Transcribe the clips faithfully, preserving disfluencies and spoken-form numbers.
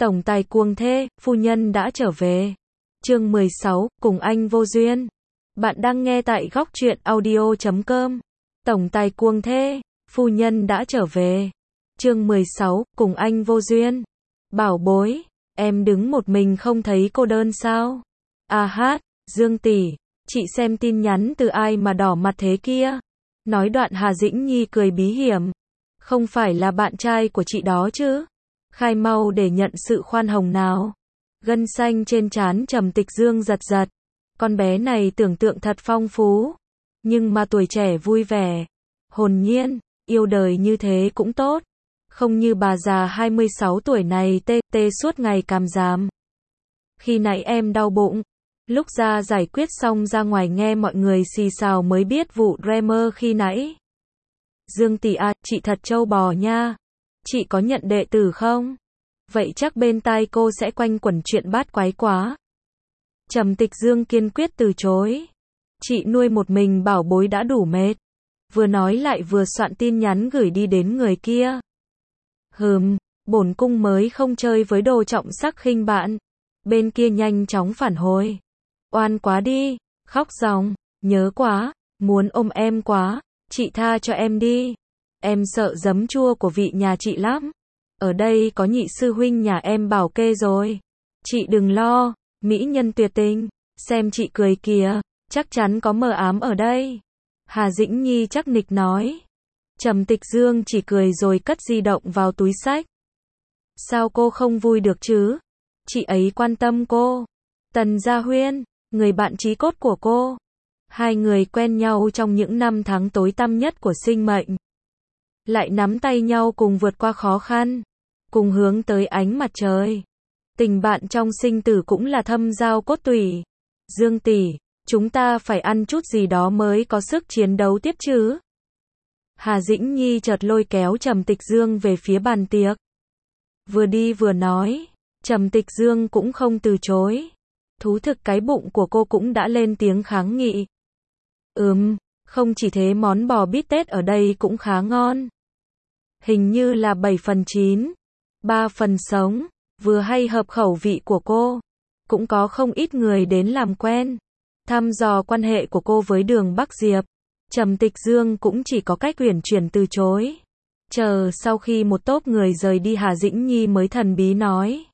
Tổng tài cuồng thê, phu nhân đã trở về. Chương mười sáu, cùng anh vô duyên. Bạn đang nghe tại góc truyện audio chấm com. Tổng tài cuồng thê, phu nhân đã trở về. Chương mười sáu, cùng anh vô duyên. Bảo bối, em đứng một mình không thấy cô đơn sao? À hát, Dương tỷ, chị xem tin nhắn từ ai mà đỏ mặt thế kia? Nói đoạn Hà Dĩnh Nhi cười bí hiểm. Không phải là bạn trai của chị đó chứ? Khai mau để nhận sự khoan hồng nào. Gân xanh trên trán Trầm Tịch Dương giật giật. Con bé này tưởng tượng thật phong phú. Nhưng mà tuổi trẻ vui vẻ, hồn nhiên, yêu đời như thế cũng tốt. Không như bà già hai mươi sáu tuổi này tê tê suốt ngày càm ràm. Khi nãy em đau bụng. Lúc ra giải quyết xong ra ngoài nghe mọi người xì xào mới biết vụ Dreamer khi nãy. Dương tỷ à, chị thật trâu bò nha. Chị có nhận đệ tử không? Vậy chắc bên tai cô sẽ quanh quẩn chuyện bát quái quá. Trầm Tịch Dương kiên quyết từ chối. Chị nuôi một mình bảo bối đã đủ mệt. Vừa nói lại vừa soạn tin nhắn gửi đi đến người kia. Hừm, bổn cung mới không chơi với đồ trọng sắc khinh bạn. Bên kia nhanh chóng phản hồi. Oan quá đi, khóc ròng, nhớ quá, muốn ôm em quá, chị tha cho em đi. Em sợ giấm chua của vị nhà chị lắm. Ở đây có nhị sư huynh nhà em bảo kê rồi. Chị đừng lo, mỹ nhân tuyệt tình, xem chị cười kìa, chắc chắn có mờ ám ở đây. Hà Dĩnh Nhi chắc nịch nói. Trầm Tịch Dương chỉ cười rồi cất di động vào túi xách. Sao cô không vui được chứ? Chị ấy quan tâm cô. Tần Gia Huyên, người bạn chí cốt của cô. Hai người quen nhau trong những năm tháng tối tăm nhất của sinh mệnh. Lại nắm tay nhau cùng vượt qua khó khăn. Cùng hướng tới ánh mặt trời. Tình bạn trong sinh tử cũng là thâm giao cốt tủy. Dương tỷ, chúng ta phải ăn chút gì đó mới có sức chiến đấu tiếp chứ. Hà Dĩnh Nhi chợt lôi kéo Trầm Tịch Dương về phía bàn tiệc. Vừa đi vừa nói, Trầm Tịch Dương cũng không từ chối. Thú thực cái bụng của cô cũng đã lên tiếng kháng nghị. Ừm, không chỉ thế món bò bít tết ở đây cũng khá ngon. Hình như là bảy phần chín, ba phần sống, vừa hay hợp khẩu vị của cô. Cũng có không ít người đến làm quen, thăm dò quan hệ của cô với Đường Bắc Diệp. Trầm Tịch Dương cũng chỉ có cách uyển chuyển từ chối. Chờ sau khi một tốp người rời đi Hà Dĩnh Nhi mới thần bí nói.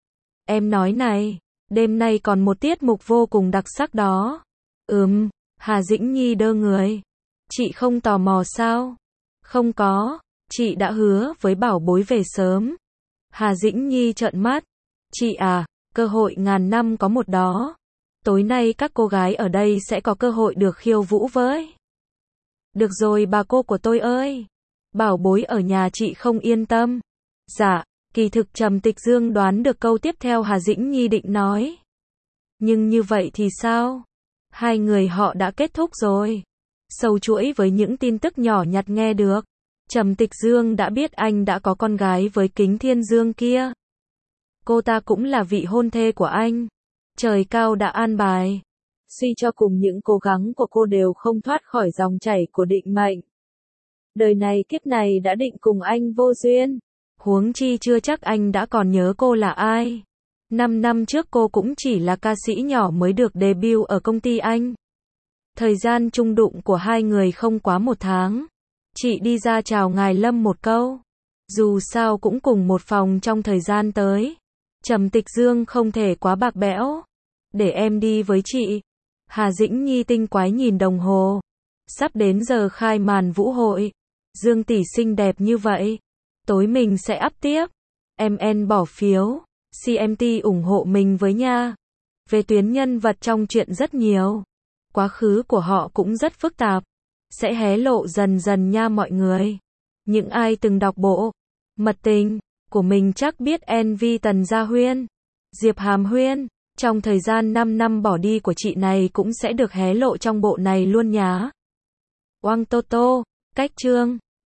Em nói này, đêm nay còn một tiết mục vô cùng đặc sắc đó. Ừm, Hà Dĩnh Nhi đơ người. Chị không tò mò sao? Không có, chị đã hứa với bảo bối về sớm. Hà Dĩnh Nhi trợn mắt. Chị à, cơ hội ngàn năm có một đó. Tối nay các cô gái ở đây sẽ có cơ hội được khiêu vũ với. Được rồi bà cô của tôi ơi. Bảo bối ở nhà chị không yên tâm. Dạ, kỳ thực Trầm Tịch Dương đoán được câu tiếp theo Hà Dĩnh Nhi định nói. Nhưng như vậy thì sao? Hai người họ đã kết thúc rồi. Sâu chuỗi với những tin tức nhỏ nhặt nghe được. Trầm Tịch Dương đã biết anh đã có con gái với Kính Thiên Dương kia. Cô ta cũng là vị hôn thê của anh. Trời cao đã an bài. Suy cho cùng những cố gắng của cô đều không thoát khỏi dòng chảy của định mệnh. Đời này kiếp này đã định cùng anh vô duyên. Huống chi chưa chắc anh đã còn nhớ cô là ai. Năm năm trước cô cũng chỉ là ca sĩ nhỏ mới được debut ở công ty anh. Thời gian chung đụng của hai người không quá một tháng. Chị đi ra chào ngài Lâm một câu. Dù sao cũng cùng một phòng trong thời gian tới. Trầm Tịch Dương không thể quá bạc bẽo. Để em đi với chị. Hà Dĩnh Nhi tinh quái nhìn đồng hồ. Sắp đến giờ khai màn vũ hội. Dương tỷ xinh đẹp như vậy. Tối mình sẽ up tiếp. Em en bỏ phiếu. xê em tê ủng hộ mình với nha. Về tuyến nhân vật trong chuyện rất nhiều. Quá khứ của họ cũng rất phức tạp. Sẽ hé lộ dần dần nha mọi người. Những ai từng đọc bộ Mật Tình của mình chắc biết em vê Tần Gia Huyên, Diệp Hàm Huyên. Trong thời gian năm năm bỏ đi của chị này cũng sẽ được hé lộ trong bộ này luôn nhá. Oang Toto, cách chương.